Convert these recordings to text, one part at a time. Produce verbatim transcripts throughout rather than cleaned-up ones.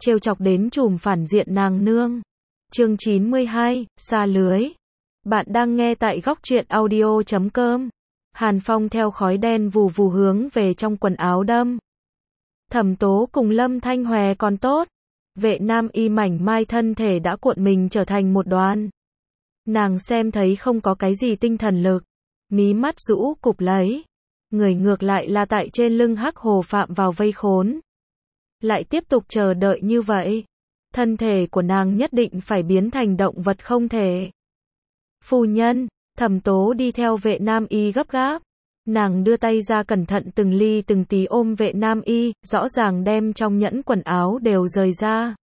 trêu chọc đến trùm phản diện nàng nương. Chương chín mươi hai, xa lưới. Bạn đang nghe tại góc truyện audio chấm com. Hàn Phong theo khói đen vù vù hướng về trong quần áo đâm. Thẩm Tố cùng Lâm Thanh Hòe còn tốt. Vệ Nam Y mảnh mai thân thể đã cuộn mình trở thành một đoàn. Nàng xem thấy không có cái gì tinh thần lực. Mí mắt rũ cụp lấy. Người ngược lại là tại trên lưng Hắc Hồ phạm vào vây khốn. Lại tiếp tục chờ đợi như vậy. Thân thể của nàng nhất định phải biến thành động vật không thể. Phu nhân, Thẩm Tố đi theo Vệ Nam Y gấp gáp. Nàng đưa tay ra cẩn thận từng ly từng tí ôm Vệ Nam Y, rõ ràng đem trong nhẫn quần áo đều rời ra.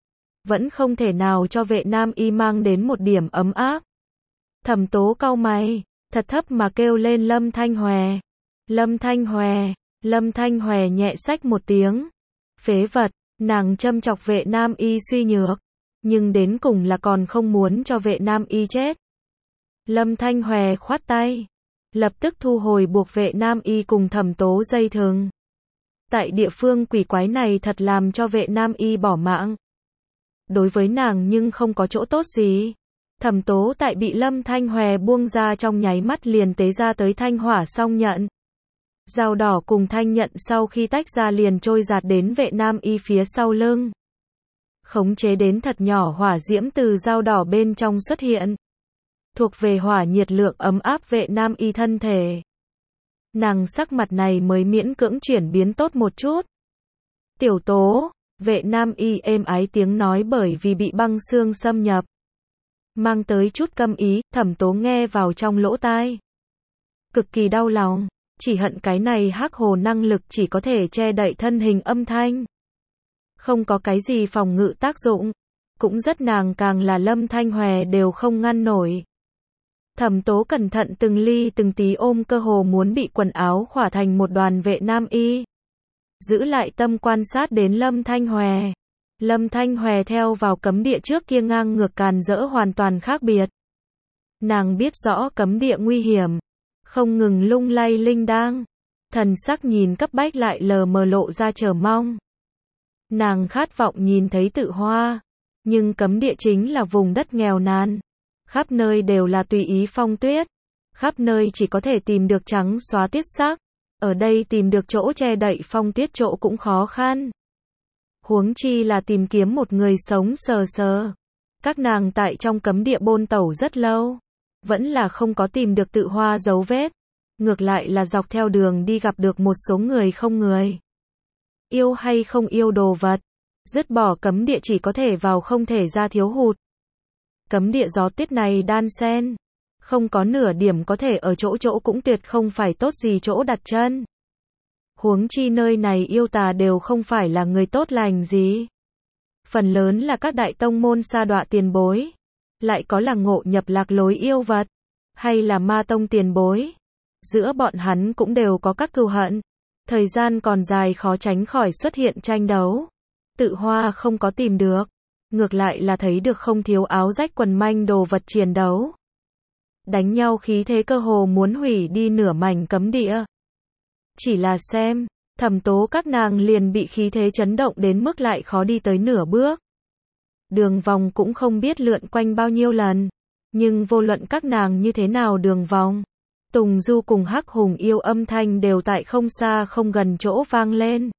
Vẫn không thể nào cho Vệ Nam Y mang đến một điểm ấm áp. Thẩm Tố cau mày, thật thấp mà kêu lên Lâm Thanh Hòe. Lâm Thanh Hòe, Lâm Thanh Hòe nhẹ xách một tiếng. Phế vật, nàng châm chọc Vệ Nam Y suy nhược, nhưng đến cùng là còn không muốn cho Vệ Nam Y chết. Lâm Thanh Hòe khoát tay, lập tức thu hồi buộc Vệ Nam Y cùng Thẩm Tố dây thừng. Tại địa phương quỷ quái này thật làm cho Vệ Nam Y bỏ mạng. Đối với nàng nhưng không có chỗ tốt gì. Thẩm Tố tại bị Lâm Thanh Hòe buông ra trong nháy mắt liền tế ra tới thanh hỏa song nhận. Dao đỏ cùng thanh nhận sau khi tách ra liền trôi giạt đến Vệ Nam Y phía sau lưng. Khống chế đến thật nhỏ hỏa diễm từ dao đỏ bên trong xuất hiện. Thuộc về hỏa nhiệt lượng ấm áp Vệ Nam Y thân thể. Nàng sắc mặt này mới miễn cưỡng chuyển biến tốt một chút. Tiểu Tố, Vệ Nam Y êm ái tiếng nói bởi vì bị băng xương xâm nhập. Mang tới chút căm ý, Thẩm Tố nghe vào trong lỗ tai. Cực kỳ đau lòng. Chỉ hận cái này Hắc Hồ năng lực chỉ có thể che đậy thân hình âm thanh. Không có cái gì phòng ngự tác dụng. Cũng rất nàng càng là Lâm Thanh Hòe đều không ngăn nổi. Thẩm Tố cẩn thận từng ly từng tí ôm cơ hồ muốn bị quần áo khỏa thành một đoàn Vệ Nam Y. Giữ lại tâm quan sát đến Lâm Thanh Hòe. Lâm Thanh Hòe theo vào cấm địa trước kia ngang ngược càn rỡ hoàn toàn khác biệt. Nàng biết rõ cấm địa nguy hiểm. Không ngừng lung lay linh đang. Thần sắc nhìn cấp bách lại lờ mờ lộ ra chờ mong. Nàng khát vọng nhìn thấy Tự Hoa. Nhưng cấm địa chính là vùng đất nghèo nàn. Khắp nơi đều là tùy ý phong tuyết. Khắp nơi chỉ có thể tìm được trắng xóa tiết sắc. Ở đây tìm được chỗ che đậy phong tuyết chỗ cũng khó khăn. Huống chi là tìm kiếm một người sống sờ sờ. Các nàng tại trong cấm địa bôn tẩu rất lâu. Vẫn là không có tìm được Tự Hoa dấu vết. Ngược lại là dọc theo đường đi gặp được một số người không người. Yêu hay không yêu đồ vật. Dứt bỏ cấm địa chỉ có thể vào không thể ra thiếu hụt. Cấm địa gió tuyết này đan xen. Không có nửa điểm có thể ở chỗ chỗ cũng tuyệt không phải tốt gì chỗ đặt chân. Huống chi nơi này yêu tà đều không phải là người tốt lành gì. Phần lớn là các đại tông môn sa đọa tiền bối. Lại có là ngộ nhập lạc lối yêu vật. Hay là ma tông tiền bối. Giữa bọn hắn cũng đều có các cừu hận. Thời gian còn dài khó tránh khỏi xuất hiện tranh đấu. Tự Hoa không có tìm được. Ngược lại là thấy được không thiếu áo rách quần manh đồ vật chiến đấu. Đánh nhau khí thế cơ hồ muốn hủy đi nửa mảnh cấm địa. Chỉ là xem, Thẩm Tố các nàng liền bị khí thế chấn động đến mức lại khó đi tới nửa bước. Đường vòng cũng không biết lượn quanh bao nhiêu lần. Nhưng vô luận các nàng như thế nào đường vòng. Tùng Du cùng Hắc Hùng yêu âm thanh đều tại không xa không gần chỗ vang lên.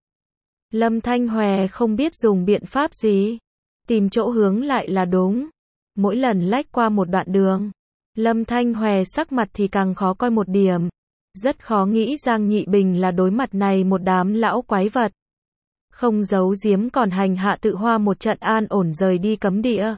Lâm Thanh Hòe không biết dùng biện pháp gì. Tìm chỗ hướng lại là đúng. Mỗi lần lách qua một đoạn đường. Lâm Thanh Hòe sắc mặt thì càng khó coi một điểm. Rất khó nghĩ Giang Nhị Bình là đối mặt này một đám lão quái vật. Không giấu giếm còn hành hạ Tự Hoa một trận an ổn rời đi cấm địa.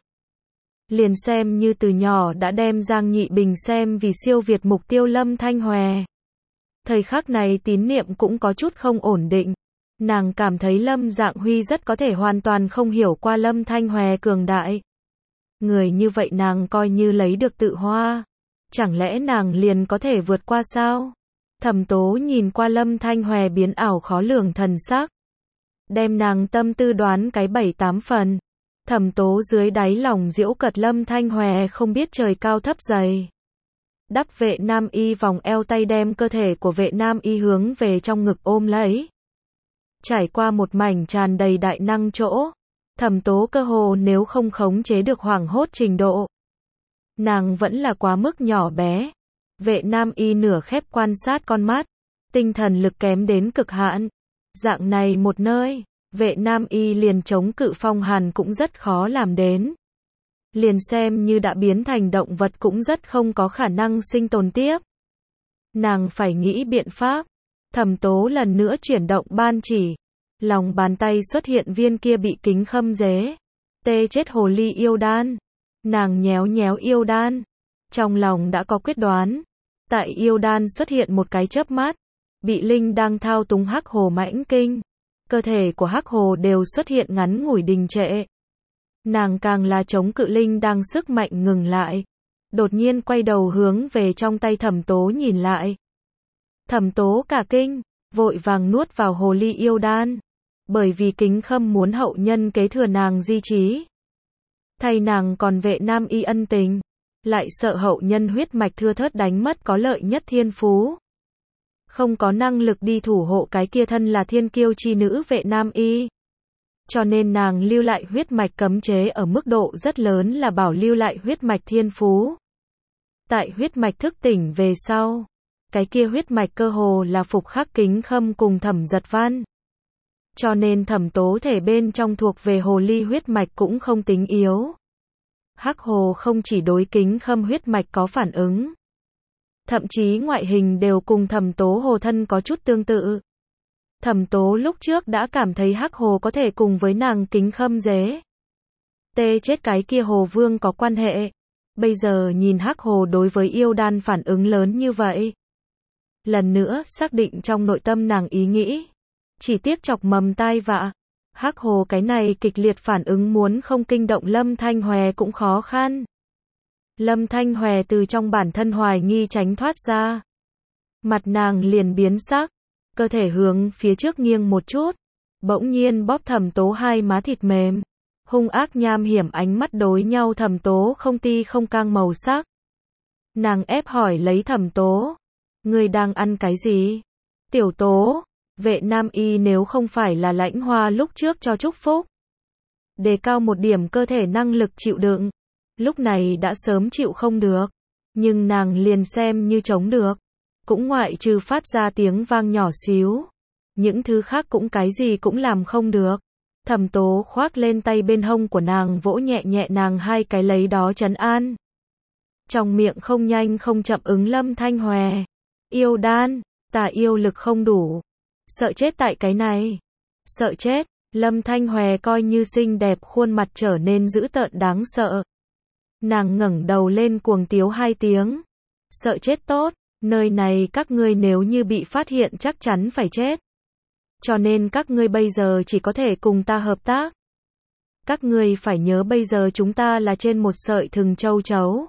Liền xem như từ nhỏ đã đem Giang Nhị Bình xem vì siêu việt mục tiêu Lâm Thanh Hòe. Thời khắc này tín niệm cũng có chút không ổn định. Nàng cảm thấy Lâm Dạng Huy rất có thể hoàn toàn không hiểu qua Lâm Thanh Hòe cường đại. Người như vậy nàng coi như lấy được Tự Hoa. Chẳng lẽ nàng liền có thể vượt qua sao? Thẩm Tố nhìn qua Lâm Thanh Hòe biến ảo khó lường thần sắc. Đem nàng tâm tư đoán cái bảy tám phần. Thẩm Tố dưới đáy lòng giễu cợt Lâm Thanh Hòe không biết trời cao thấp dày. Đắp Vệ Nam Y vòng eo tay đem cơ thể của Vệ Nam Y hướng về trong ngực ôm lấy. Trải qua một mảnh tràn đầy đại năng chỗ. Thẩm tố cơ hồ nếu không khống chế được hoảng hốt trình độ. Nàng vẫn là quá mức nhỏ bé. Vệ nam y nửa khép quan sát con mắt, tinh thần lực kém đến cực hạn. Dạng này một nơi, vệ nam y liền chống cự phong hàn cũng rất khó làm đến. Liền xem như đã biến thành động vật cũng rất không có khả năng sinh tồn tiếp. Nàng phải nghĩ biện pháp. Thẩm tố lần nữa chuyển động ban chỉ. Lòng bàn tay xuất hiện viên kia bị kính khâm dế. Tê chết hồ ly yêu đan. Nàng nhéo nhéo yêu đan. Trong lòng đã có quyết đoán. Tại yêu đan xuất hiện một cái chớp mắt. Bị linh đang thao túng hắc hồ mãnh kinh. Cơ thể của hắc hồ đều xuất hiện ngắn ngủi đình trệ. Nàng càng là chống cự linh đang sức mạnh ngừng lại. Đột nhiên quay đầu hướng về trong tay thẩm tố nhìn lại. Thẩm tố cả kinh, vội vàng nuốt vào hồ ly yêu đan. Bởi vì kính khâm muốn hậu nhân kế thừa nàng di trí. Thay nàng còn vệ nam y ân tình. Lại sợ hậu nhân huyết mạch thưa thớt đánh mất có lợi nhất thiên phú. Không có năng lực đi thủ hộ cái kia thân là thiên kiêu chi nữ vệ nam y. Cho nên nàng lưu lại huyết mạch cấm chế ở mức độ rất lớn là bảo lưu lại huyết mạch thiên phú. Tại huyết mạch thức tỉnh về sau, cái kia huyết mạch cơ hồ là phục khắc kính khâm cùng thẩm giật văn. Cho nên thẩm tố thể bên trong thuộc về hồ ly huyết mạch cũng không tính yếu. Hắc hồ không chỉ đối kính khâm huyết mạch có phản ứng. Thậm chí ngoại hình đều cùng thẩm tố hồ thân có chút tương tự. Thẩm tố lúc trước đã cảm thấy hắc hồ có thể cùng với nàng kính khâm dế. Tê chết cái kia hồ vương có quan hệ. Bây giờ nhìn hắc hồ đối với yêu đan phản ứng lớn như vậy. Lần nữa xác định trong nội tâm nàng ý nghĩ. Chỉ tiếc chọc mầm tai vạ. Hắc hồ cái này kịch liệt phản ứng muốn không kinh động Lâm Thanh Hòe cũng khó khăn. Lâm Thanh Hòe từ trong bản thân hoài nghi tránh thoát ra. Mặt nàng liền biến sắc. Cơ thể hướng phía trước nghiêng một chút. Bỗng nhiên bóp thẩm tố hai má thịt mềm. Hung ác nham hiểm ánh mắt đối nhau thẩm tố không ti không cang màu sắc. Nàng ép hỏi lấy thẩm tố. Ngươi đang ăn cái gì? Tiểu tố. Vệ nam y nếu không phải là lãnh hoa lúc trước cho chúc phúc. Đề cao một điểm cơ thể năng lực chịu đựng. Lúc này đã sớm chịu không được. Nhưng nàng liền xem như chống được. Cũng ngoại trừ phát ra tiếng vang nhỏ xíu. Những thứ khác cũng cái gì cũng làm không được. Thẩm tố khoác lên tay bên hông của nàng vỗ nhẹ nhẹ nàng hai cái lấy đó trấn an. Trong miệng không nhanh không chậm ứng Lâm Thanh Hòe. Yêu đan, ta yêu lực không đủ. Sợ chết tại cái này. Sợ chết, Lâm Thanh Hòe coi như xinh đẹp khuôn mặt trở nên dữ tợn đáng sợ. Nàng ngẩng đầu lên cuồng tiếu hai tiếng. Sợ chết tốt, nơi này các ngươi nếu như bị phát hiện chắc chắn phải chết. Cho nên các ngươi bây giờ chỉ có thể cùng ta hợp tác. Các ngươi phải nhớ bây giờ chúng ta là trên một sợi thừng châu chấu.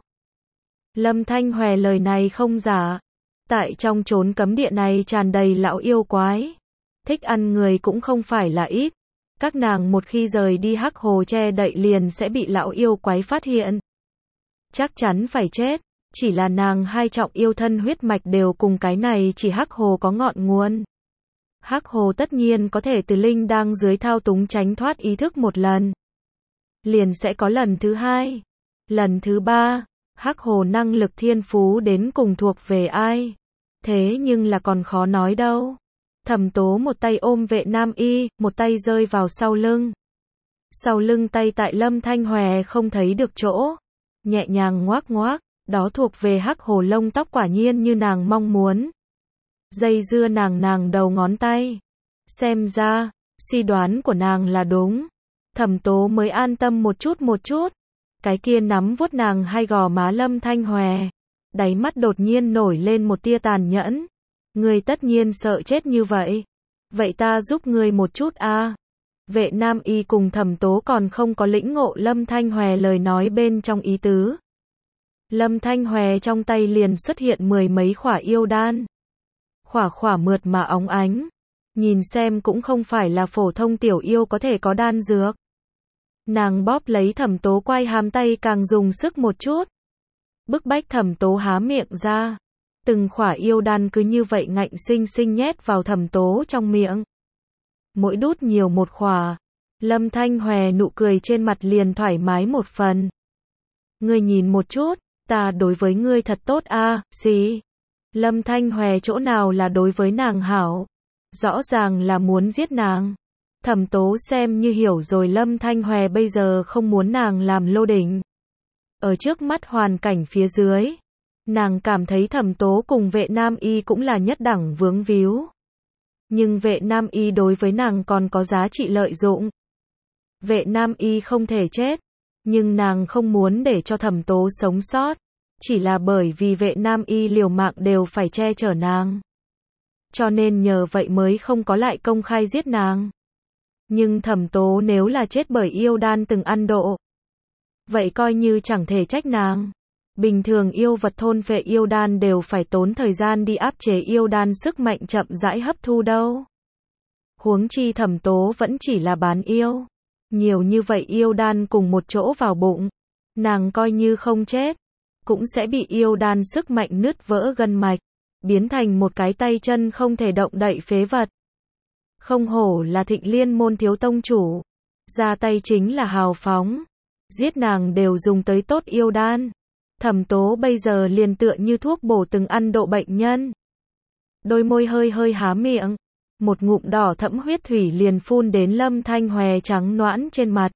Lâm Thanh Hòe lời này không giả. Tại trong chốn cấm địa này tràn đầy lão yêu quái. Thích ăn người cũng không phải là ít. Các nàng một khi rời đi hắc hồ che đậy liền sẽ bị lão yêu quái phát hiện. Chắc chắn phải chết. Chỉ là nàng hai trọng yêu thân huyết mạch đều cùng cái này chỉ hắc hồ có ngọn nguồn. Hắc hồ tất nhiên có thể từ linh đang dưới thao túng tránh thoát ý thức một lần. Liền sẽ có lần thứ hai. Lần thứ ba. Hắc hồ năng lực thiên phú đến cùng thuộc về ai? Thế nhưng là còn khó nói đâu. Thẩm tố một tay ôm vệ nam y, một tay rơi vào sau lưng. Sau lưng tay tại Lâm Thanh Hòe không thấy được chỗ. Nhẹ nhàng ngoác ngoác, đó thuộc về hắc hồ lông tóc quả nhiên như nàng mong muốn. Dây dưa nàng nàng đầu ngón tay. Xem ra, suy đoán của nàng là đúng. Thẩm tố mới an tâm một chút một chút. Cái kia nắm vuốt nàng hai gò má Lâm Thanh Hòe. Đáy mắt đột nhiên nổi lên một tia tàn nhẫn. Ngươi tất nhiên sợ chết như vậy. Vậy ta giúp ngươi một chút a. À. Vệ nam y cùng thẩm tố còn không có lĩnh ngộ Lâm Thanh Hòe lời nói bên trong ý tứ. Lâm Thanh Hòe trong tay liền xuất hiện mười mấy khỏa yêu đan. Khỏa khỏa mượt mà óng ánh. Nhìn xem cũng không phải là phổ thông tiểu yêu có thể có đan dược. Nàng bóp lấy thẩm tố quai hàm tay càng dùng sức một chút. Bức bách thẩm tố há miệng ra. Từng khỏa yêu đan cứ như vậy ngạnh sinh sinh nhét vào thẩm tố trong miệng. Mỗi đút nhiều một khỏa. Lâm Thanh Hòe nụ cười trên mặt liền thoải mái một phần. Ngươi nhìn một chút, ta đối với ngươi thật tốt a, à, gì? Lâm Thanh Hòe chỗ nào là đối với nàng hảo? Rõ ràng là muốn giết nàng. Thẩm Tố xem như hiểu rồi Lâm Thanh Hòe bây giờ không muốn nàng làm lô đỉnh. Ở trước mắt hoàn cảnh phía dưới, nàng cảm thấy Thẩm Tố cùng Vệ Nam Y cũng là nhất đẳng vướng víu. Nhưng Vệ Nam Y đối với nàng còn có giá trị lợi dụng. Vệ Nam Y không thể chết, nhưng nàng không muốn để cho Thẩm Tố sống sót, chỉ là bởi vì Vệ Nam Y liều mạng đều phải che chở nàng. Cho nên nhờ vậy mới không có lại công khai giết nàng. Nhưng Thẩm Tố nếu là chết bởi yêu đan từng ăn độ, vậy coi như chẳng thể trách nàng. Bình thường yêu vật thôn phệ yêu đan đều phải tốn thời gian đi áp chế yêu đan sức mạnh chậm rãi hấp thu đâu. Huống chi Thẩm Tố vẫn chỉ là bán yêu. Nhiều như vậy yêu đan cùng một chỗ vào bụng, nàng coi như không chết, cũng sẽ bị yêu đan sức mạnh nứt vỡ gân mạch, biến thành một cái tay chân không thể động đậy phế vật. Không hổ là Thịnh Liên môn thiếu tông chủ, ra tay chính là hào phóng, giết nàng đều dùng tới tốt yêu đan. Thẩm Tố bây giờ liền tựa như thuốc bổ từng ăn độ bệnh nhân. Đôi môi hơi hơi há miệng, một ngụm đỏ thẫm huyết thủy liền phun đến Lâm Thanh Hòe trắng nõn trên mặt.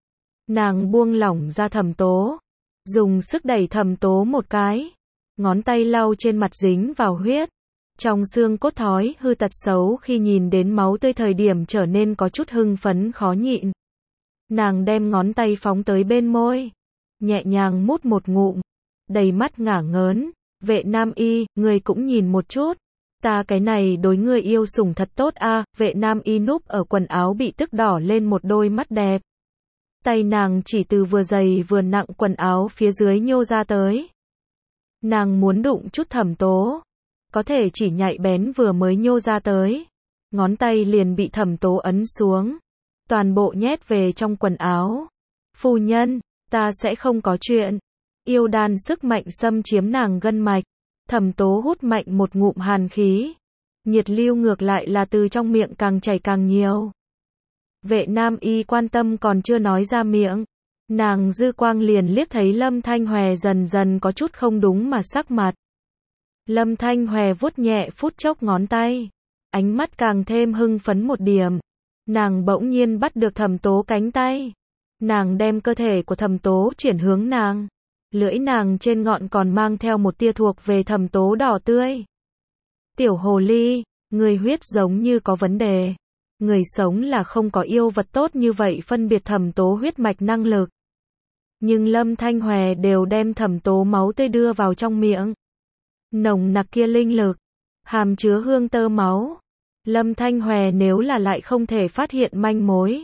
Nàng buông lỏng ra Thẩm Tố, dùng sức đẩy Thẩm Tố một cái, ngón tay lau trên mặt dính vào huyết. Trong xương cốt thói hư tật xấu khi nhìn đến máu tươi thời điểm trở nên có chút hưng phấn khó nhịn. Nàng đem ngón tay phóng tới bên môi, nhẹ nhàng mút một ngụm, đầy mắt ngả ngớn. Vệ Nam Y, người cũng nhìn một chút. Ta cái này đối ngươi yêu sủng thật tốt a, à. Vệ Nam Y núp ở quần áo bị tức đỏ lên một đôi mắt đẹp. Tay nàng chỉ từ vừa dày vừa nặng quần áo phía dưới nhô ra tới. Nàng muốn đụng chút Thẩm Tố, có thể chỉ nhạy bén vừa mới nhô ra tới, ngón tay liền bị Thẩm Tố ấn xuống, toàn bộ nhét về trong quần áo. Phu nhân, ta sẽ không có chuyện. Yêu đan sức mạnh xâm chiếm nàng gân mạch. Thẩm Tố hút mạnh một ngụm hàn khí, nhiệt lưu ngược lại là từ trong miệng càng chảy càng nhiều. Vệ Nam Y quan tâm còn chưa nói ra miệng, nàng dư quang liền liếc thấy Lâm Thanh Hòe dần dần có chút không đúng mà sắc mặt. Lâm Thanh Hòe vuốt nhẹ phút chốc ngón tay, ánh mắt càng thêm hưng phấn một điểm. Nàng bỗng nhiên bắt được Thẩm Tố cánh tay, nàng đem cơ thể của Thẩm Tố chuyển hướng nàng. Lưỡi nàng trên ngọn còn mang theo một tia thuộc về Thẩm Tố đỏ tươi. Tiểu hồ ly, người huyết giống như có vấn đề. Người sống là không có yêu vật tốt như vậy phân biệt Thẩm Tố huyết mạch năng lực. Nhưng Lâm Thanh Hòe đều đem Thẩm Tố máu tươi đưa vào trong miệng. Nồng nặc kia linh lực, hàm chứa hương tơ máu. Lâm Thanh Hòe nếu là lại không thể phát hiện manh mối.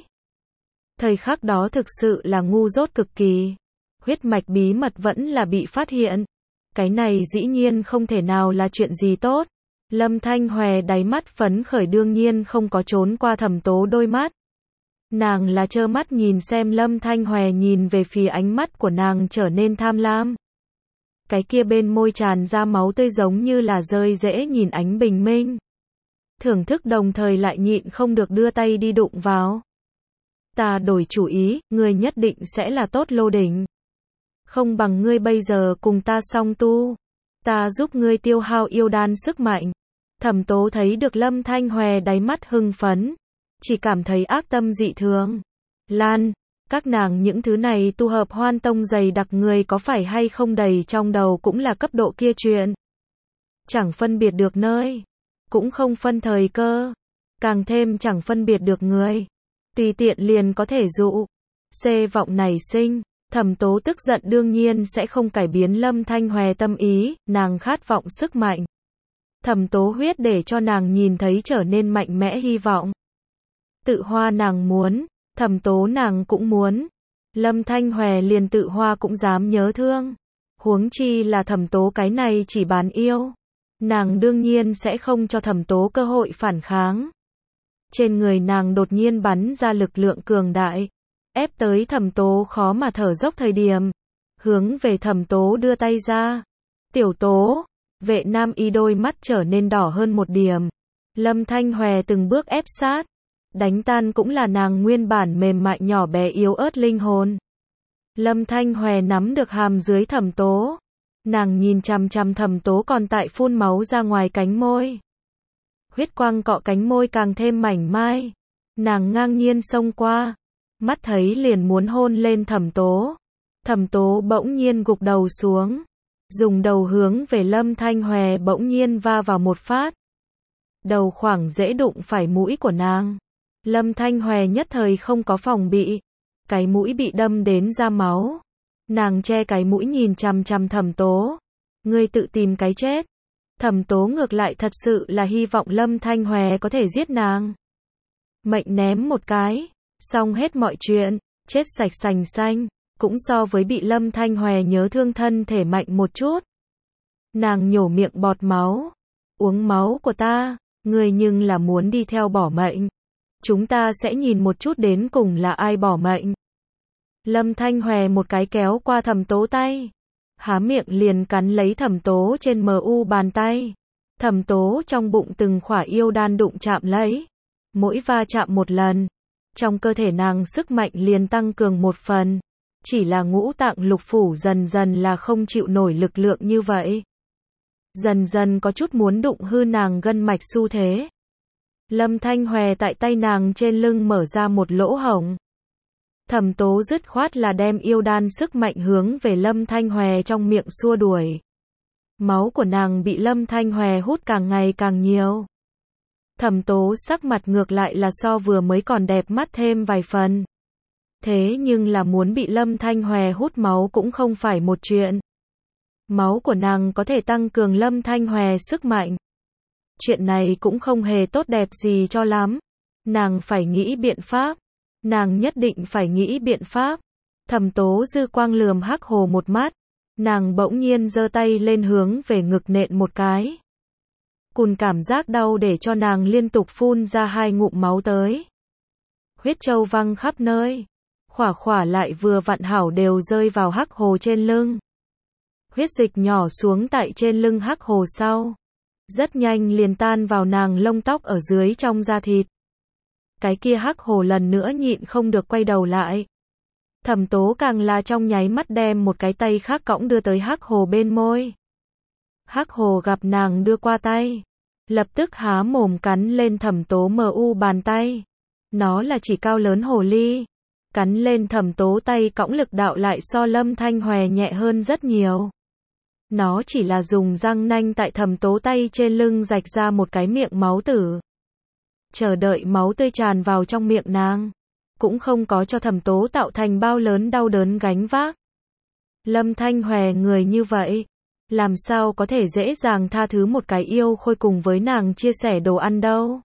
Thời khắc đó thực sự là ngu dốt cực kỳ. Huyết mạch bí mật vẫn là bị phát hiện. Cái này dĩ nhiên không thể nào là chuyện gì tốt. Lâm Thanh Hòe đáy mắt phấn khởi đương nhiên không có trốn qua Thẩm Tố đôi mắt. Nàng là trơ mắt nhìn xem Lâm Thanh Hòe nhìn về phía ánh mắt của nàng trở nên tham lam. Cái kia bên môi tràn ra máu tươi giống như là rơi rễ nhìn ánh bình minh. Thưởng thức đồng thời lại nhịn không được đưa tay đi đụng vào. Ta đổi chủ ý, ngươi nhất định sẽ là tốt lô đỉnh. Không bằng ngươi bây giờ cùng ta song tu. Ta giúp ngươi tiêu hao yêu đan sức mạnh. Thẩm Tố thấy được Lâm Thanh Hòe đáy mắt hưng phấn. Chỉ cảm thấy ác tâm dị thường. Lan, các nàng những thứ này tu hợp hoan tông dày đặc người có phải hay không đầy trong đầu cũng là cấp độ kia chuyện. Chẳng phân biệt được nơi. Cũng không phân thời cơ. Càng thêm chẳng phân biệt được người. Tùy tiện liền có thể dụ. Xê vọng nảy sinh. Thẩm Tố tức giận đương nhiên sẽ không cải biến Lâm Thanh Hòe tâm ý, nàng khát vọng sức mạnh. Thẩm Tố huyết để cho nàng nhìn thấy trở nên mạnh mẽ hy vọng. Tự hoa nàng muốn, Thẩm Tố nàng cũng muốn. Lâm Thanh Hòe liền tự hoa cũng dám nhớ thương. Huống chi là Thẩm Tố cái này chỉ bán yêu. Nàng đương nhiên sẽ không cho Thẩm Tố cơ hội phản kháng. Trên người nàng đột nhiên bắn ra lực lượng cường đại. Ép tới Thẩm Tố khó mà thở dốc thời điểm. Hướng về Thẩm Tố đưa tay ra. Tiểu Tố. Vệ Nam Y đôi mắt trở nên đỏ hơn một điểm. Lâm Thanh Hòe từng bước ép sát. đánh tan cũng là nàng nguyên bản mềm mại nhỏ bé yếu ớt linh hồn. Lâm Thanh Hoè nắm được hàm dưới Thẩm Tố. Nàng nhìn chằm chằm Thẩm Tố còn tại phun máu ra ngoài cánh môi. Huyết quang cọ cánh môi càng thêm mảnh mai. Nàng ngang nhiên xông qua. Mắt thấy liền muốn hôn lên Thẩm Tố. Thẩm Tố bỗng nhiên gục đầu xuống. Dùng đầu hướng về Lâm Thanh Hoè bỗng nhiên va vào một phát. Đầu khoảng dễ đụng phải mũi của nàng. Lâm Thanh Hoè nhất thời không có phòng bị. Cái mũi bị đâm đến ra máu. Nàng che cái mũi nhìn chằm chằm Thẩm Tố. Ngươi tự tìm cái chết. Thẩm Tố ngược lại thật sự là hy vọng Lâm Thanh Hoè có thể giết nàng. Mệnh ném một cái. Xong hết mọi chuyện. Chết sạch sành xanh. Cũng so với bị Lâm Thanh Hoè nhớ thương thân thể mạnh một chút. Nàng nhổ miệng bọt máu. Uống máu của ta. Ngươi nhưng là muốn đi theo bỏ mệnh. Chúng ta sẽ nhìn một chút đến cùng là ai bỏ mệnh. Lâm Thanh Hoè một cái kéo qua Thẩm Tố tay. Há miệng liền cắn lấy Thẩm Tố trên mờ u bàn tay. Thẩm Tố trong bụng từng khỏa yêu đan đụng chạm lấy. Mỗi va chạm một lần. Trong cơ thể nàng sức mạnh liền tăng cường một phần. Chỉ là ngũ tạng lục phủ dần dần là không chịu nổi lực lượng như vậy. Dần dần có chút muốn đụng hư nàng gân mạch xu thế. Lâm Thanh Hoè tại tay nàng trên lưng mở ra một lỗ hổng. Thẩm Tố dứt khoát là đem yêu đan sức mạnh hướng về Lâm Thanh Hoè trong miệng xua đuổi. Máu của nàng bị Lâm Thanh Hoè hút càng ngày càng nhiều. Thẩm Tố sắc mặt ngược lại là so vừa mới còn đẹp mắt thêm vài phần. Thế nhưng là muốn bị Lâm Thanh Hoè hút máu cũng không phải một chuyện. Máu của nàng có thể tăng cường Lâm Thanh Hoè sức mạnh. Chuyện này cũng không hề tốt đẹp gì cho lắm. Nàng phải nghĩ biện pháp. Nàng nhất định phải nghĩ biện pháp. Thẩm Tố dư quang lườm Hắc Hồ một mắt. Nàng bỗng nhiên giơ tay lên hướng về ngực nện một cái. Cùn cảm giác đau để cho nàng liên tục phun ra hai ngụm máu tới. Huyết châu văng khắp nơi. Khỏa khỏa lại vừa vặn hảo đều rơi vào Hắc Hồ trên lưng. Huyết dịch nhỏ xuống tại trên lưng Hắc Hồ sau. Rất nhanh liền tan vào nàng lông tóc ở dưới trong da thịt. Cái kia Hắc Hồ lần nữa nhịn không được quay đầu lại. Thẩm Tố càng là trong nháy mắt đem một cái tay khác cõng đưa tới Hắc Hồ bên môi. Hắc Hồ gặp nàng đưa qua tay. Lập tức há mồm cắn lên Thẩm Tố mờ u bàn tay. Nó là chỉ cao lớn hồ ly. Cắn lên Thẩm Tố tay cõng lực đạo lại so Lâm Thanh Hoè nhẹ hơn rất nhiều. Nó chỉ là dùng răng nanh tại Thẩm Tố tay trên lưng rạch ra một cái miệng máu tử. Chờ đợi máu tươi tràn vào trong miệng nàng. Cũng không có cho Thẩm Tố tạo thành bao lớn đau đớn gánh vác. Lâm Thanh Hoè người như vậy. Làm sao có thể dễ dàng tha thứ một cái yêu khôi cùng với nàng chia sẻ đồ ăn đâu.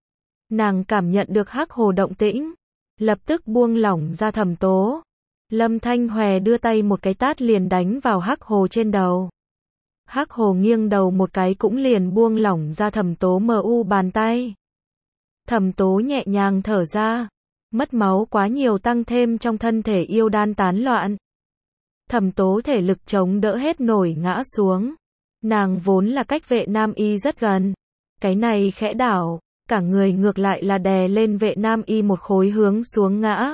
Nàng cảm nhận được Hắc Hồ động tĩnh. Lập tức buông lỏng ra Thẩm Tố. Lâm Thanh Hoè đưa tay một cái tát liền đánh vào Hắc Hồ trên đầu. Hắc Hồ nghiêng đầu một cái cũng liền buông lỏng ra Thẩm Tố mờ u bàn tay. Thẩm Tố nhẹ nhàng thở ra. Mất máu quá nhiều tăng thêm trong thân thể yêu đan tán loạn. Thẩm Tố thể lực chống đỡ hết nổi ngã xuống. Nàng vốn là cách Vệ Nam Y rất gần. Cái này khẽ đảo, cả người ngược lại là đè lên Vệ Nam Y một khối hướng xuống ngã.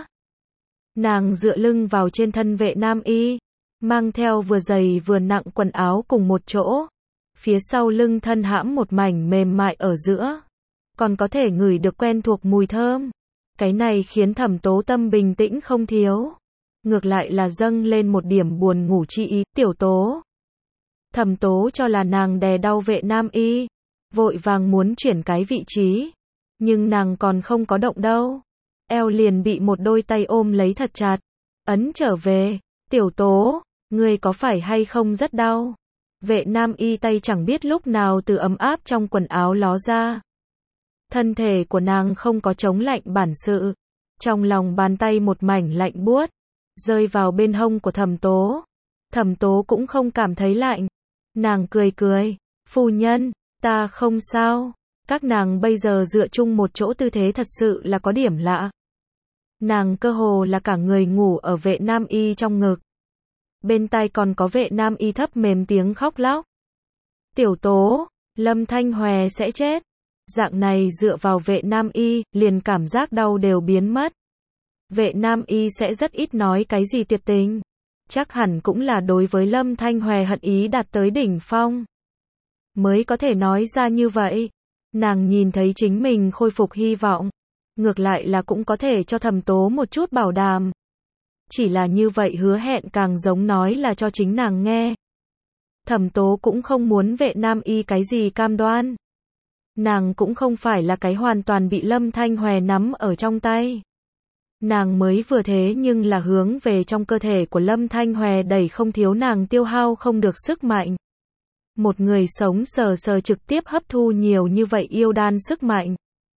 Nàng dựa lưng vào trên thân Vệ Nam Y, mang theo vừa dày vừa nặng quần áo cùng một chỗ. Phía sau lưng thân hãm một mảnh mềm mại ở giữa. Còn có thể ngửi được quen thuộc mùi thơm. Cái này khiến Thẩm Tố tâm bình tĩnh không thiếu. Ngược lại là dâng lên một điểm buồn ngủ chi ý. Tiểu Tố. Thẩm Tố cho là nàng đè đau Vệ Nam Y. Vội vàng muốn chuyển cái vị trí. Nhưng nàng còn không có động đâu. Eo liền bị một đôi tay ôm lấy thật chặt. Ấn trở về. Tiểu Tố. Ngươi có phải hay không rất đau? Vệ Nam Y tay chẳng biết lúc nào từ ấm áp trong quần áo ló ra. Thân thể của nàng không có chống lạnh bản sự. Trong lòng bàn tay một mảnh lạnh buốt. Rơi vào bên hông của Thẩm Tố. Thẩm Tố cũng không cảm thấy lạnh. Nàng cười cười. Phu nhân, ta không sao. Các nàng bây giờ dựa chung một chỗ tư thế thật sự là có điểm lạ. Nàng cơ hồ là cả người ngủ ở Vệ Nam Y trong ngực. Bên tai còn có Vệ Nam Y thấp mềm tiếng khóc lóc. Tiểu Tố, Lâm Thanh Hoè sẽ chết. Dạng này dựa vào vệ nam y, liền cảm giác đau đều biến mất. Vệ nam y sẽ rất ít nói cái gì tuyệt tình. Chắc hẳn cũng là đối với Lâm Thanh Hoè hận ý đạt tới đỉnh phong. Mới có thể nói ra như vậy. Nàng nhìn thấy chính mình khôi phục hy vọng. Ngược lại là cũng có thể cho Thẩm Tố một chút bảo đảm. Chỉ là như vậy hứa hẹn càng giống nói là cho chính nàng nghe. Thẩm Tố cũng không muốn vệ nam y cái gì cam đoan. Nàng cũng không phải là cái hoàn toàn bị Lâm Thanh Hoè nắm ở trong tay. Nàng mới vừa thế nhưng là hướng về trong cơ thể của Lâm Thanh Hoè đẩy không thiếu nàng tiêu hao không được sức mạnh. Một người sống sờ sờ trực tiếp hấp thu nhiều như vậy yêu đan sức mạnh.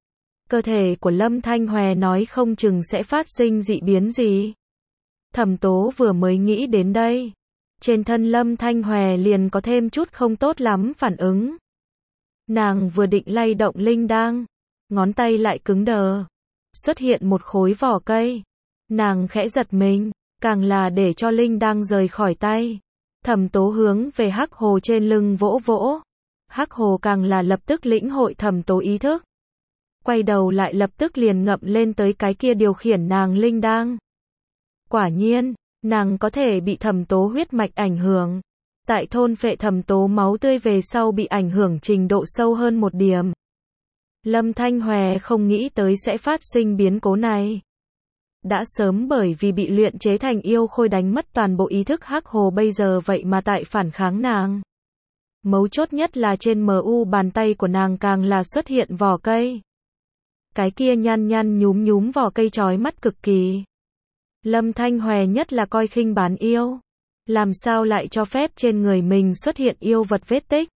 Cơ thể của Lâm Thanh Hoè nói không chừng sẽ phát sinh dị biến gì. Thẩm Tố vừa mới nghĩ đến đây. Trên thân Lâm Thanh Hoè liền có thêm chút không tốt lắm phản ứng. Nàng vừa định lay động linh đăng. Ngón tay lại cứng đờ. Xuất hiện một khối vỏ cây. Nàng khẽ giật mình. Càng là để cho linh đăng rời khỏi tay. Thẩm Tố hướng về Hắc Hồ trên lưng vỗ vỗ. Hắc Hồ càng là lập tức lĩnh hội Thẩm Tố ý thức. Quay đầu lại lập tức liền ngậm lên tới cái kia điều khiển nàng linh đăng. Quả nhiên, nàng có thể bị Thẩm Tố huyết mạch ảnh hưởng. Tại thôn phệ Thẩm Tố máu tươi về sau bị ảnh hưởng trình độ sâu hơn một điểm. Lâm Thanh Hoè không nghĩ tới sẽ phát sinh biến cố này. Đã sớm bởi vì bị luyện chế thành yêu khôi đánh mất toàn bộ ý thức Hắc Hồ bây giờ vậy mà tại phản kháng nàng. Mấu chốt nhất là trên mờ u bàn tay của nàng càng là xuất hiện vỏ cây. Cái kia nhăn nhăn nhúm nhúm vỏ cây chói mắt cực kỳ. Lâm Thanh Hoè nhất là coi khinh bán yêu. Làm sao lại cho phép trên người mình xuất hiện yêu vật vết tích.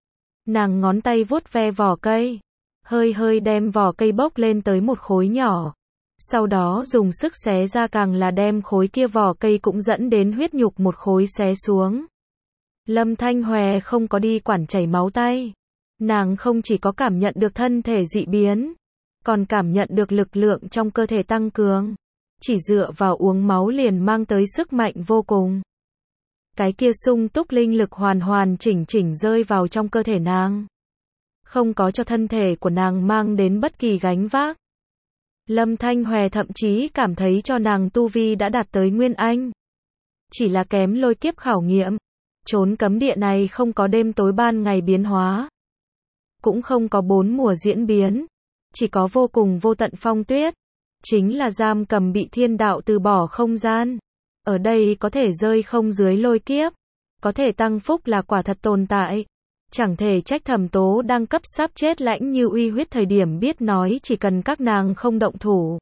Nàng ngón tay vuốt ve vỏ cây. Hơi hơi đem vỏ cây bốc lên tới một khối nhỏ. Sau đó dùng sức xé ra càng là đem khối kia vỏ cây cũng dẫn đến huyết nhục một khối xé xuống. Lâm Thanh Hoè không có đi quản chảy máu tay. Nàng không chỉ có cảm nhận được thân thể dị biến. Còn cảm nhận được lực lượng trong cơ thể tăng cường. Chỉ dựa vào uống máu liền mang tới sức mạnh vô cùng. Cái kia sung túc linh lực hoàn hoàn chỉnh chỉnh rơi vào trong cơ thể nàng. Không có cho thân thể của nàng mang đến bất kỳ gánh vác. Lâm Thanh Hoè thậm chí cảm thấy cho nàng tu vi đã đạt tới Nguyên Anh. Chỉ là kém lôi kiếp khảo nghiệm. Trốn cấm địa này không có đêm tối ban ngày biến hóa. Cũng không có bốn mùa diễn biến. Chỉ có vô cùng vô tận phong tuyết. Chính là giam cầm bị thiên đạo từ bỏ không gian. Ở đây có thể rơi không dưới lôi kiếp. Có thể tăng phúc là quả thật tồn tại. Chẳng thể trách Thẩm Tố đang cấp sắp chết lãnh như uy huyết thời điểm biết nói chỉ cần các nàng không động thủ.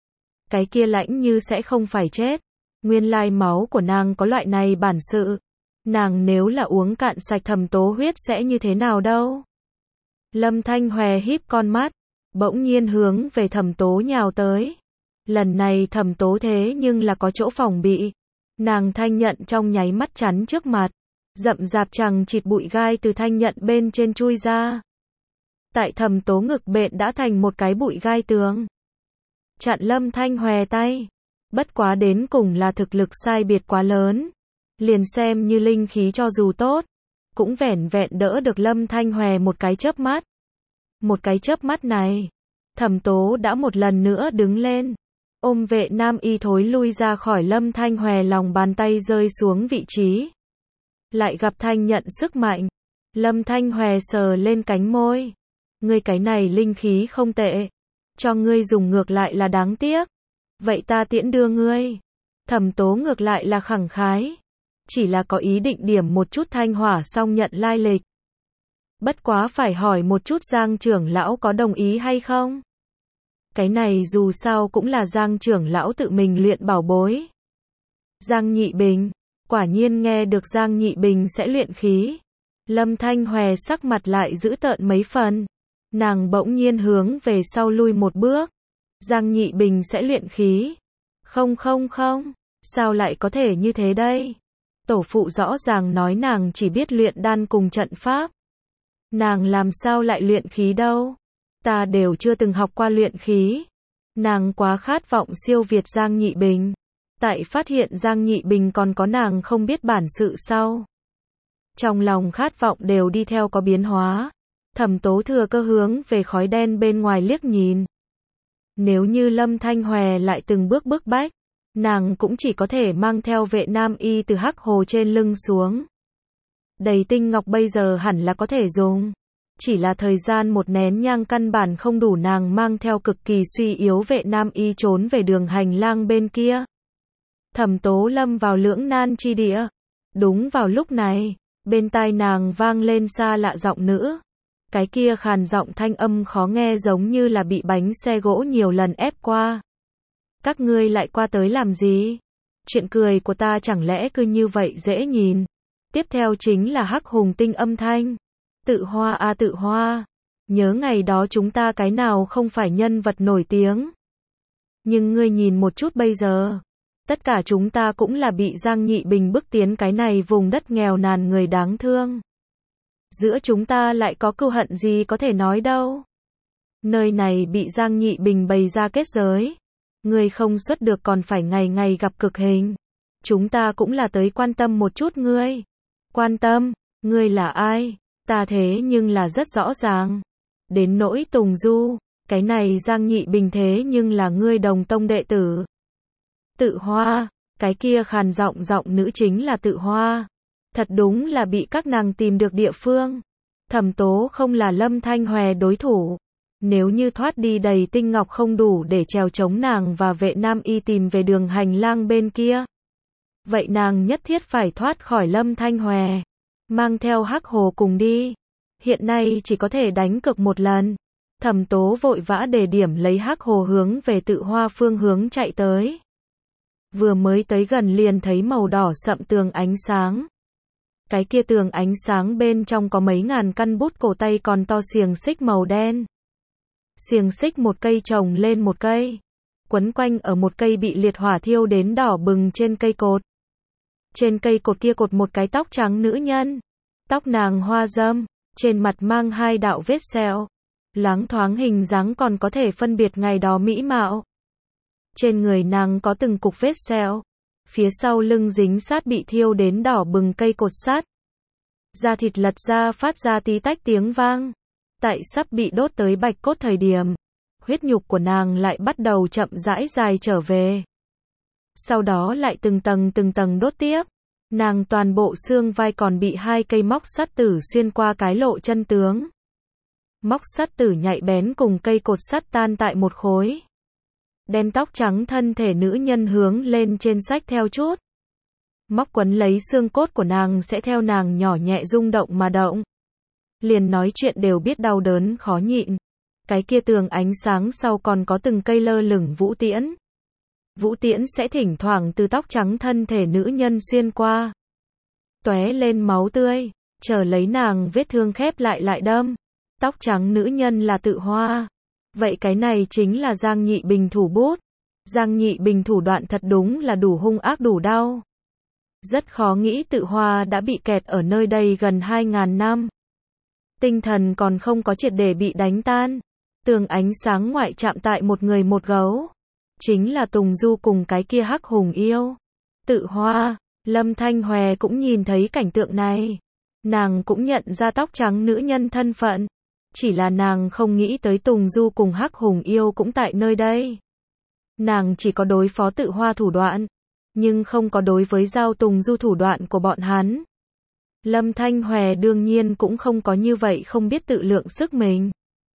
Cái kia lãnh như sẽ không phải chết. Nguyên lai máu của nàng có loại này bản sự. Nàng nếu là uống cạn sạch Thẩm Tố huyết sẽ như thế nào đâu. Lâm Thanh Hoè híp con mắt. Bỗng nhiên hướng về Thẩm Tố nhào tới. Lần này Thẩm Tố thế nhưng là có chỗ phòng bị. Nàng thanh nhận trong nháy mắt chắn trước mặt. Rậm rạp chằng chịt bụi gai từ thanh nhận bên trên chui ra. Tại Thẩm Tố ngực bện đã thành một cái bụi gai tường. Chặn Lâm Thanh Hoè tay. Bất quá đến cùng là thực lực sai biệt quá lớn. Liền xem như linh khí cho dù tốt. Cũng vẻn vẹn đỡ được Lâm Thanh Hoè một cái chớp mắt. Một cái chớp mắt này. Thẩm Tố đã một lần nữa đứng lên. Ôm vệ nam y thối lui ra khỏi Lâm Thanh Hoè lòng bàn tay rơi xuống vị trí. Lại gặp thanh nhận sức mạnh. Lâm Thanh Hoè sờ lên cánh môi. Ngươi cái này linh khí không tệ. Cho ngươi dùng ngược lại là đáng tiếc. Vậy ta tiễn đưa ngươi. Thẩm Tố ngược lại là khẳng khái. Chỉ là có ý định điểm một chút thanh hỏa xong nhận lai lịch. Bất quá phải hỏi một chút Giang trưởng lão có đồng ý hay không? Cái này dù sao cũng là Giang trưởng lão tự mình luyện bảo bối. Giang Nhị Bình. Quả nhiên nghe được Giang Nhị Bình sẽ luyện khí. Lâm Thanh Hoè sắc mặt lại dữ tợn mấy phần. Nàng bỗng nhiên hướng về sau lui một bước. Giang Nhị Bình sẽ luyện khí. Không không không. Sao lại có thể như thế đây? Tổ phụ rõ ràng nói nàng chỉ biết luyện đan cùng trận pháp. Nàng làm sao lại luyện khí đâu? Ta đều chưa từng học qua luyện khí. Nàng quá khát vọng siêu việt Giang Nhị Bình. Tại phát hiện Giang Nhị Bình còn có nàng không biết bản sự sau. Trong lòng khát vọng đều đi theo có biến hóa. Thẩm Tố thừa cơ hướng về khói đen bên ngoài liếc nhìn. Nếu như Lâm Thanh Hòe lại từng bước bức bách, nàng cũng chỉ có thể mang theo vệ nam y từ hắc hồ trên lưng xuống. Đầy tinh ngọc bây giờ hẳn là có thể dùng. Chỉ là thời gian một nén nhang căn bản không đủ nàng mang theo cực kỳ suy yếu vệ nam y trốn về đường hành lang bên kia. Thẩm Tố lâm vào lưỡng nan chi địa. Đúng vào lúc này, bên tai nàng vang lên xa lạ giọng nữ. Cái kia khàn giọng thanh âm khó nghe giống như là bị bánh xe gỗ nhiều lần ép qua. Các ngươi lại qua tới làm gì? Chuyện cười của ta chẳng lẽ cứ như vậy dễ nhìn? Tiếp theo chính là hắc hùng tinh âm thanh. Tự Hoa a Tự Hoa. Nhớ ngày đó chúng ta cái nào không phải nhân vật nổi tiếng. Nhưng ngươi nhìn một chút bây giờ. Tất cả chúng ta cũng là bị Giang Nhị Bình bức tiến cái này vùng đất nghèo nàn người đáng thương. Giữa chúng ta lại có cừu hận gì có thể nói đâu. Nơi này bị Giang Nhị Bình bày ra kết giới. Ngươi không xuất được còn phải ngày ngày gặp cực hình. Chúng ta cũng là tới quan tâm một chút ngươi. Quan tâm, ngươi là ai? Ta thế nhưng là rất rõ ràng. Đến nỗi Tùng Du, cái này Giang Nhị Bình thế nhưng là ngươi đồng tông đệ tử. Tự Hoa, cái kia khàn giọng giọng nữ chính là Tự Hoa. Thật đúng là bị các nàng tìm được địa phương. Thẩm Tố không là Lâm Thanh Hòe đối thủ. Nếu như thoát đi đầy tinh ngọc không đủ để trèo chống nàng và vệ nam y tìm về đường hành lang bên kia. Vậy nàng nhất thiết phải thoát khỏi Lâm Thanh Hòe. Mang theo hắc hồ cùng đi. Hiện nay chỉ có thể đánh cược một lần. Thẩm Tố vội vã đề điểm lấy hắc hồ hướng về Tự Hoa phương hướng chạy tới. Vừa mới tới gần liền thấy màu đỏ sậm tường ánh sáng. Cái kia tường ánh sáng bên trong có mấy ngàn căn bút cổ tay còn to xiềng xích màu đen. Xiềng xích một cây chồng lên một cây. Quấn quanh ở một cây bị liệt hỏa thiêu đến đỏ bừng trên cây cột. Trên cây cột kia cột một cái tóc trắng nữ nhân. Tóc nàng hoa râm, trên mặt mang hai đạo vết sẹo. Loáng thoáng hình dáng còn có thể phân biệt ngày đó mỹ mạo. Trên người nàng có từng cục vết sẹo. Phía sau lưng dính sát bị thiêu đến đỏ bừng cây cột sắt. Da thịt lật ra phát ra tí tách tiếng vang. Tại sắp bị đốt tới bạch cốt thời điểm, huyết nhục của nàng lại bắt đầu chậm rãi dài trở về. Sau đó lại từng tầng từng tầng đốt tiếp. Nàng toàn bộ xương vai còn bị hai cây móc sắt tử xuyên qua cái lỗ chân tướng. Móc sắt tử nhạy bén cùng cây cột sắt tan tại một khối. Đem tóc trắng thân thể nữ nhân hướng lên trên xách theo chút. Móc quấn lấy xương cốt của nàng sẽ theo nàng nhỏ nhẹ rung động mà động. Liền nói chuyện đều biết đau đớn khó nhịn. Cái kia tường ánh sáng sau còn có từng cây lơ lửng vũ tiễn. Vũ tiễn sẽ thỉnh thoảng từ tóc trắng thân thể nữ nhân xuyên qua. Tóe lên máu tươi, chờ lấy nàng vết thương khép lại lại đâm. Tóc trắng nữ nhân là Tự Hoa. Vậy cái này chính là Giang Nhị Bình thủ bút. Giang Nhị Bình thủ đoạn thật đúng là đủ hung ác đủ đau. Rất khó nghĩ Tự Hoa đã bị kẹt ở nơi đây gần hai ngàn năm. Tinh thần còn không có triệt để bị đánh tan. Tường ánh sáng ngoại chạm tại một người một gấu. Chính là Tùng Du cùng cái kia hắc hùng yêu. Tự Hoa, Lâm Thanh Hòe cũng nhìn thấy cảnh tượng này. Nàng cũng nhận ra tóc trắng nữ nhân thân phận. Chỉ là nàng không nghĩ tới Tùng Du cùng hắc hùng yêu cũng tại nơi đây. Nàng chỉ có đối phó Tự Hoa thủ đoạn. Nhưng không có đối với Giao Tùng Du thủ đoạn của bọn hắn. Lâm Thanh Hòe đương nhiên cũng không có như vậy không biết tự lượng sức mình.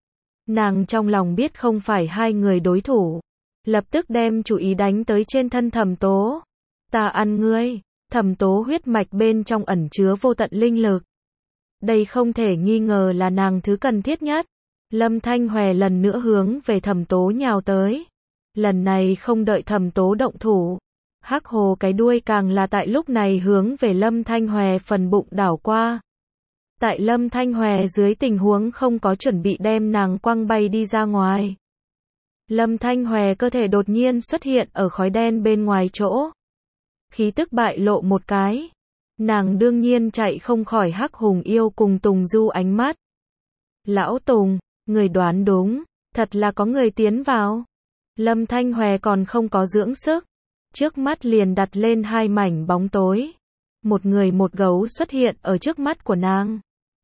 Nàng trong lòng biết không phải hai người đối thủ. Lập tức đem chủ ý đánh tới trên thân Thẩm Tố. Ta ăn ngươi. Thẩm Tố huyết mạch bên trong ẩn chứa vô tận linh lực. Đây không thể nghi ngờ là nàng thứ cần thiết nhất. Lâm Thanh Hòe lần nữa hướng về Thẩm Tố nhào tới. Lần này không đợi Thẩm Tố động thủ. Hắc hồ cái đuôi càng là tại lúc này hướng về Lâm Thanh Hòe phần bụng đảo qua. Tại Lâm Thanh Hòe dưới tình huống không có chuẩn bị đem nàng quăng bay đi ra ngoài. Lâm Thanh Hòe cơ thể đột nhiên xuất hiện ở khói đen bên ngoài chỗ. Khí tức bại lộ một cái. Nàng đương nhiên chạy không khỏi hắc hùng yêu cùng Tùng Du ánh mắt. Lão Tùng, người đoán đúng, thật là có người tiến vào. Lâm Thanh Hòe còn không có dưỡng sức. Trước mắt liền đặt lên hai mảnh bóng tối. Một người một gấu xuất hiện ở trước mắt của nàng.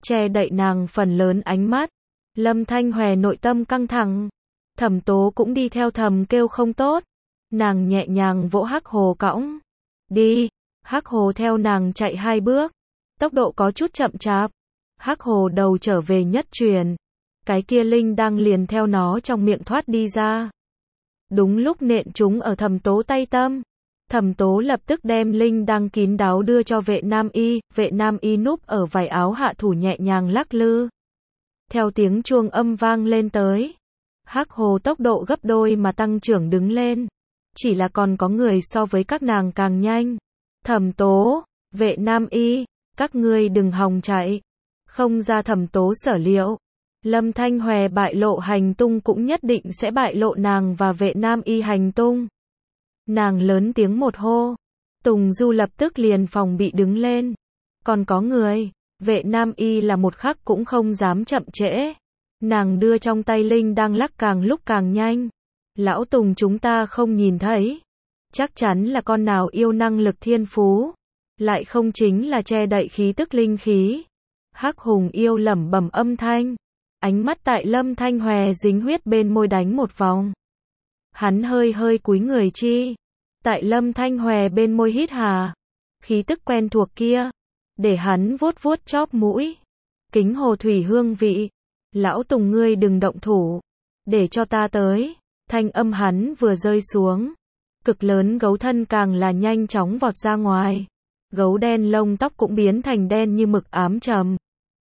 che đậy nàng phần lớn ánh mắt. Lâm Thanh Hòe nội tâm căng thẳng. Thẩm Tố cũng đi theo thầm kêu không tốt. Nàng nhẹ nhàng vỗ Hắc Hồ cõng. Đi. Hắc Hồ theo nàng chạy hai bước. Tốc độ có chút chậm chạp. Hắc Hồ đầu trở về nhất truyền. Cái kia linh đang liền theo nó trong miệng thoát đi ra. Đúng lúc nện chúng ở Thẩm Tố tay tâm. Thẩm Tố lập tức đem linh đang kín đáo đưa cho vệ nam y. Vệ nam y núp ở vải áo hạ thủ nhẹ nhàng lắc lư. Theo tiếng chuông âm vang lên tới. Hắc Hồ tốc độ gấp đôi mà tăng trưởng đứng lên. Chỉ là còn có người so với các nàng càng nhanh. Thẩm Tố, vệ nam y, các ngươi đừng hòng chạy. Không ra Thẩm Tố sở liệu. Lâm Thanh Hòe bại lộ hành tung cũng nhất định sẽ bại lộ nàng và vệ nam y hành tung. Nàng lớn tiếng một hô. Tùng Du lập tức liền phòng bị đứng lên. Còn có người, vệ nam y là một khắc cũng không dám chậm trễ. Nàng đưa trong tay linh đang lắc càng lúc càng nhanh. Lão Tùng chúng ta không nhìn thấy. Chắc chắn là con nào yêu năng lực thiên phú. Lại không chính là che đậy khí tức linh khí. Hắc Hùng yêu lẩm bẩm âm thanh. Ánh mắt tại Lâm Thanh Hòe dính huyết bên môi đánh một vòng. Hắn hơi hơi cúi người chi. Tại Lâm Thanh Hòe bên môi hít hà. Khí tức quen thuộc kia. Để hắn vuốt vuốt chóp mũi. Kính hồ thủy hương vị. Lão Tùng ngươi đừng động thủ. Để cho ta tới. Thanh âm hắn vừa rơi xuống. Cực lớn gấu thân càng là nhanh chóng vọt ra ngoài. Gấu đen lông tóc cũng biến thành đen như mực ám trầm.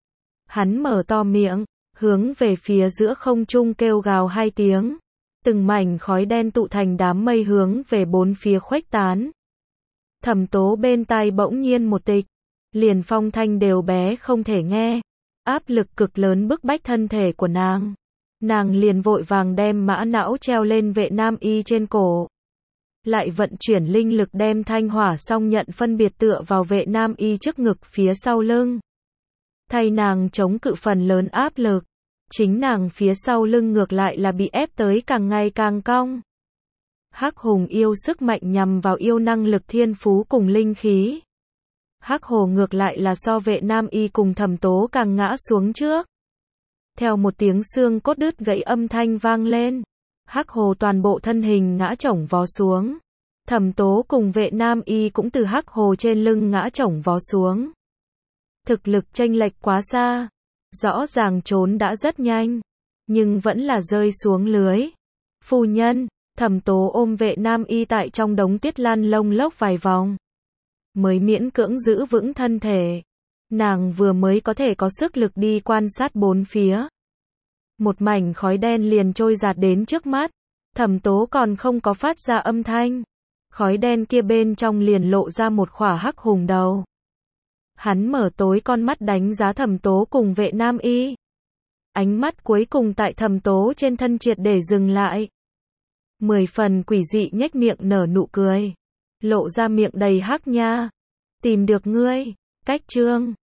Hắn mở to miệng. Hướng về phía giữa không trung kêu gào hai tiếng. Từng mảnh khói đen tụ thành đám mây hướng về bốn phía khuếch tán. Thẩm Tố bên tai bỗng nhiên một tịch. Liền phong thanh đều bé không thể nghe. Áp lực cực lớn bức bách thân thể của nàng. Nàng liền vội vàng đem mã não treo lên vệ nam y trên cổ. Lại vận chuyển linh lực đem thanh hỏa song nhận phân biệt tựa vào vệ nam y trước ngực phía sau lưng. Thay nàng chống cự phần lớn áp lực. Chính nàng phía sau lưng ngược lại là bị ép tới càng ngày càng cong. Hắc Hùng yêu sức mạnh nhằm vào yêu năng lực thiên phú cùng linh khí. Hắc Hồ ngược lại là so vệ nam y cùng Thẩm Tố càng ngã xuống trước. Theo một tiếng xương cốt đứt gãy âm thanh vang lên. Hắc Hồ toàn bộ thân hình ngã chổng vó xuống. Thẩm Tố cùng vệ nam y cũng từ Hắc Hồ trên lưng ngã chổng vó xuống. Thực lực chênh lệch quá xa. Rõ ràng trốn đã rất nhanh. Nhưng vẫn là rơi xuống lưới. Phu nhân, Thẩm Tố ôm vệ nam y tại trong đống tuyết lăn lông lốc vài vòng. Mới miễn cưỡng giữ vững thân thể. Nàng vừa mới có thể có sức lực đi quan sát bốn phía. Một mảnh khói đen liền trôi giạt đến trước mắt. Thẩm Tố còn không có phát ra âm thanh. Khói đen kia bên trong liền lộ ra một khỏa Hắc Hùng đầu. Hắn mở tối con mắt đánh giá Thẩm Tố cùng vệ nam y. Ánh mắt cuối cùng tại Thẩm Tố trên thân triệt để dừng lại. Mười phần quỷ dị nhếch miệng nở nụ cười. Lộ ra miệng đầy hắc nha. Tìm được ngươi. Cách chương